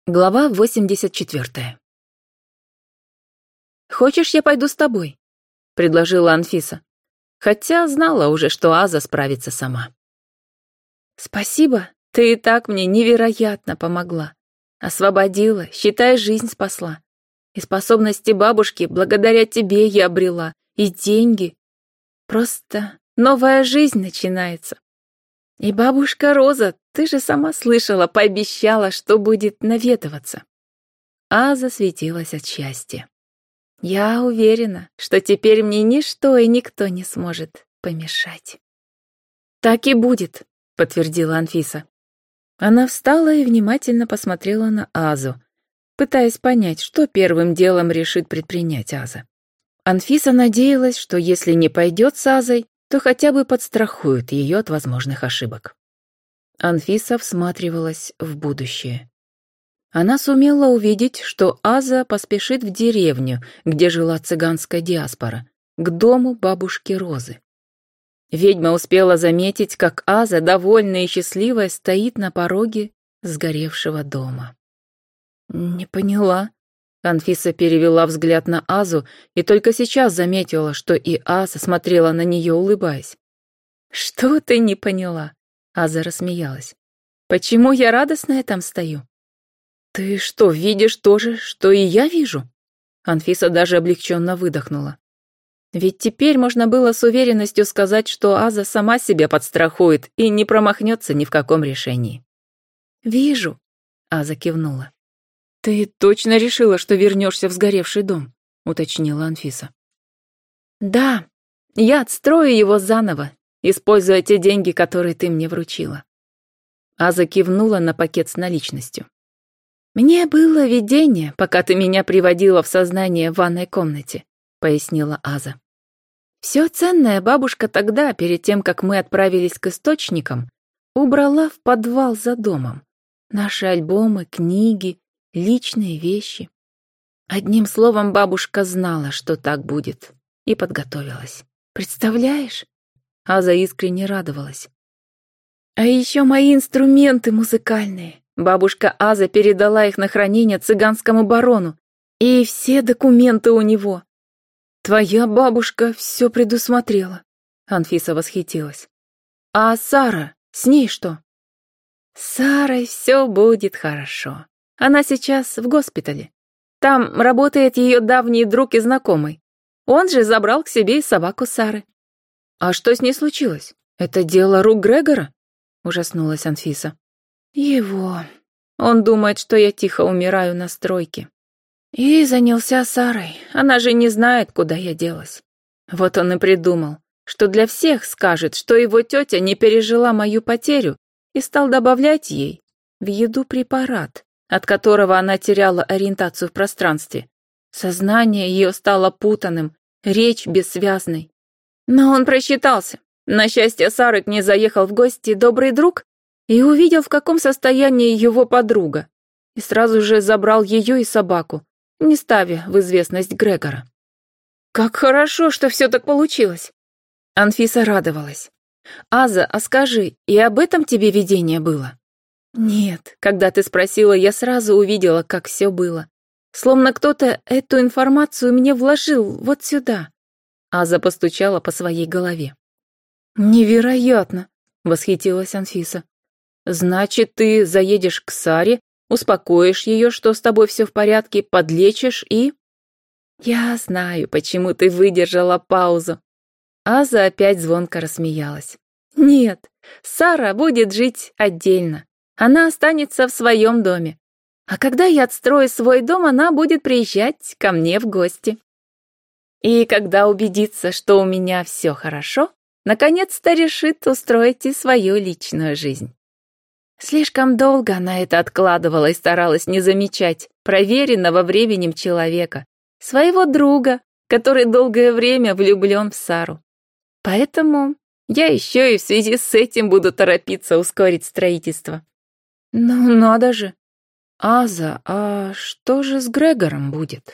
Глава 84. «Хочешь, я пойду с тобой?» — предложила Анфиса, хотя знала уже, что Аза справится сама. «Спасибо, ты и так мне невероятно помогла. Освободила, считай, жизнь спасла. И способности бабушки благодаря тебе я обрела, и деньги. Просто новая жизнь начинается. И бабушка Роза, ты же сама слышала, пообещала, что будет наведываться». Аза светилась от счастья. «Я уверена, что теперь мне ничто и никто не сможет помешать». «Так и будет», — подтвердила Анфиса. Она встала и внимательно посмотрела на Азу, пытаясь понять, что первым делом решит предпринять Аза. Анфиса надеялась, что если не пойдет с Азой, то хотя бы подстрахует ее от возможных ошибок. Анфиса всматривалась в будущее. Она сумела увидеть, что Аза поспешит в деревню, где жила цыганская диаспора, к дому бабушки Розы. Ведьма успела заметить, как Аза, довольная и счастливая, стоит на пороге сгоревшего дома. «Не поняла». Анфиса перевела взгляд на Азу и только сейчас заметила, что и Аза смотрела на нее, улыбаясь. «Что ты не поняла?» Аза рассмеялась. «Почему я радостная там стою?» «Ты что, видишь то же, что и я вижу?» Анфиса даже облегченно выдохнула. Ведь теперь можно было с уверенностью сказать, что Аза сама себя подстрахует и не промахнется ни в каком решении. «Вижу», — Аза кивнула. «Ты точно решила, что вернешься в сгоревший дом?» — уточнила Анфиса. «Да, я отстрою его заново, используя те деньги, которые ты мне вручила». Аза кивнула на пакет с наличностью. «Мне было видение, пока ты меня приводила в сознание в ванной комнате», — пояснила Аза. «Все ценное бабушка тогда, перед тем, как мы отправились к источникам, убрала в подвал за домом. Наши альбомы, книги, личные вещи. Одним словом, бабушка знала, что так будет, и подготовилась. Представляешь?» Аза искренне радовалась. «А еще мои инструменты музыкальные. Бабушка Аза передала их на хранение цыганскому барону, и все документы у него». «Твоя бабушка все предусмотрела», — Анфиса восхитилась. «А Сара, с ней что?» «С Сарой все будет хорошо. Она сейчас в госпитале. Там работает ее давний друг и знакомый. Он же забрал к себе и собаку Сары». «А что с ней случилось? Это дело рук Грегора?» — ужаснулась Анфиса. «Его. Он думает, что я тихо умираю на стройке. И занялся Сарой. Она же не знает, куда я делась. Вот он и придумал, что для всех скажет, что его тетя не пережила мою потерю, и стал добавлять ей в еду препарат, от которого она теряла ориентацию в пространстве. Сознание ее стало путанным, речь бессвязной. Но он просчитался. На счастье Сары к ней заехал в гости добрый друг и увидел, в каком состоянии его подруга, и сразу же забрал ее и собаку, не ставя в известность Грегора. «Как хорошо, что все так получилось!» Анфиса радовалась. «Аза, а скажи, и об этом тебе видение было?» «Нет, когда ты спросила, я сразу увидела, как все было. Словно кто-то эту информацию мне вложил вот сюда». Аза постучала по своей голове. «Невероятно!» — восхитилась Анфиса. «Значит, ты заедешь к Саре, успокоишь ее, что с тобой все в порядке, подлечишь и...» «Я знаю, почему ты выдержала паузу». Аза опять звонко рассмеялась. «Нет, Сара будет жить отдельно. Она останется в своем доме. А когда я отстрою свой дом, она будет приезжать ко мне в гости. И когда убедится, что у меня все хорошо, наконец-то решит устроить и свою личную жизнь». Слишком долго она это откладывала и старалась не замечать проверенного временем человека, своего друга, который долгое время влюблен в Сару. Поэтому я еще и в связи с этим буду торопиться ускорить строительство. Ну, надо же. Аза, а что же с Грегором будет?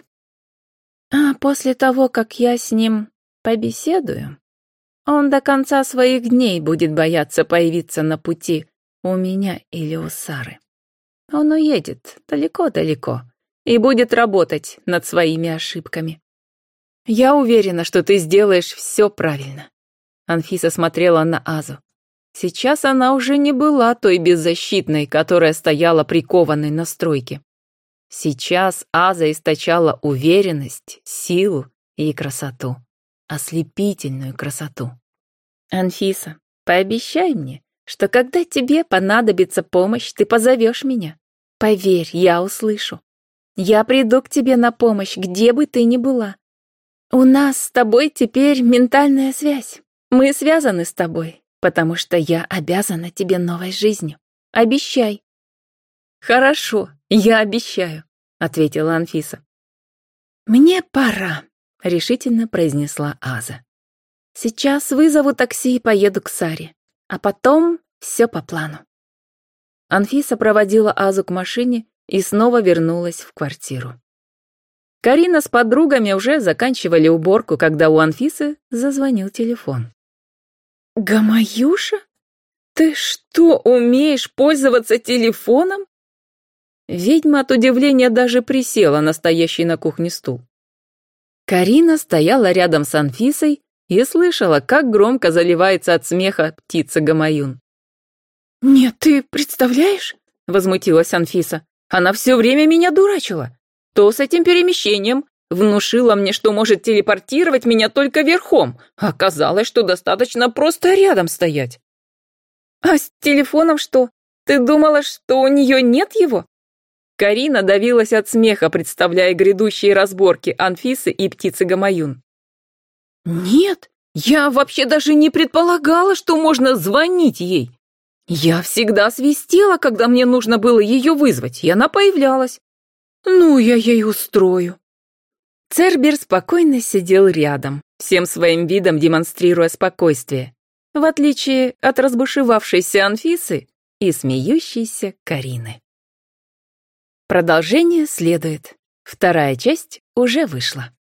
А после того, как я с ним побеседую, он до конца своих дней будет бояться появиться на пути у меня или у Сары. Он уедет далеко-далеко и будет работать над своими ошибками. Я уверена, что ты сделаешь все правильно. Анфиса смотрела на Азу. Сейчас она уже не была той беззащитной, которая стояла прикованной на стройке. Сейчас Аза источала уверенность, силу и красоту. Ослепительную красоту. «Анфиса, пообещай мне, что когда тебе понадобится помощь, ты позовешь меня. Поверь, я услышу. Я приду к тебе на помощь, где бы ты ни была. У нас с тобой теперь ментальная связь. Мы связаны с тобой, потому что я обязана тебе новой жизнью. Обещай». «Хорошо, я обещаю», — ответила Анфиса. «Мне пора», — решительно произнесла Аза. «Сейчас вызову такси и поеду к Саре, а потом все по плану». Анфиса проводила Азу к машине и снова вернулась в квартиру. Карина с подругами уже заканчивали уборку, когда у Анфисы зазвонил телефон. «Гамаюша? Ты что, умеешь пользоваться телефоном?» Ведьма от удивления даже присела на стоящий на кухне стул. Карина стояла рядом с Анфисой и слышала, как громко заливается от смеха птица Гамаюн. «Нет, ты представляешь?» — возмутилась Анфиса. «Она все время меня дурачила. То с этим перемещением. Внушила мне, что может телепортировать меня только верхом. Оказалось, что достаточно просто рядом стоять». «А с телефоном что? Ты думала, что у нее нет его?» Карина давилась от смеха, представляя грядущие разборки Анфисы и птицы Гамаюн. «Нет, я вообще даже не предполагала, что можно звонить ей. Я всегда свистела, когда мне нужно было ее вызвать, и она появлялась. Ну, я ей устрою». Цербер спокойно сидел рядом, всем своим видом демонстрируя спокойствие, в отличие от разбушевавшейся Анфисы и смеющейся Карины. Продолжение следует. Вторая часть уже вышла.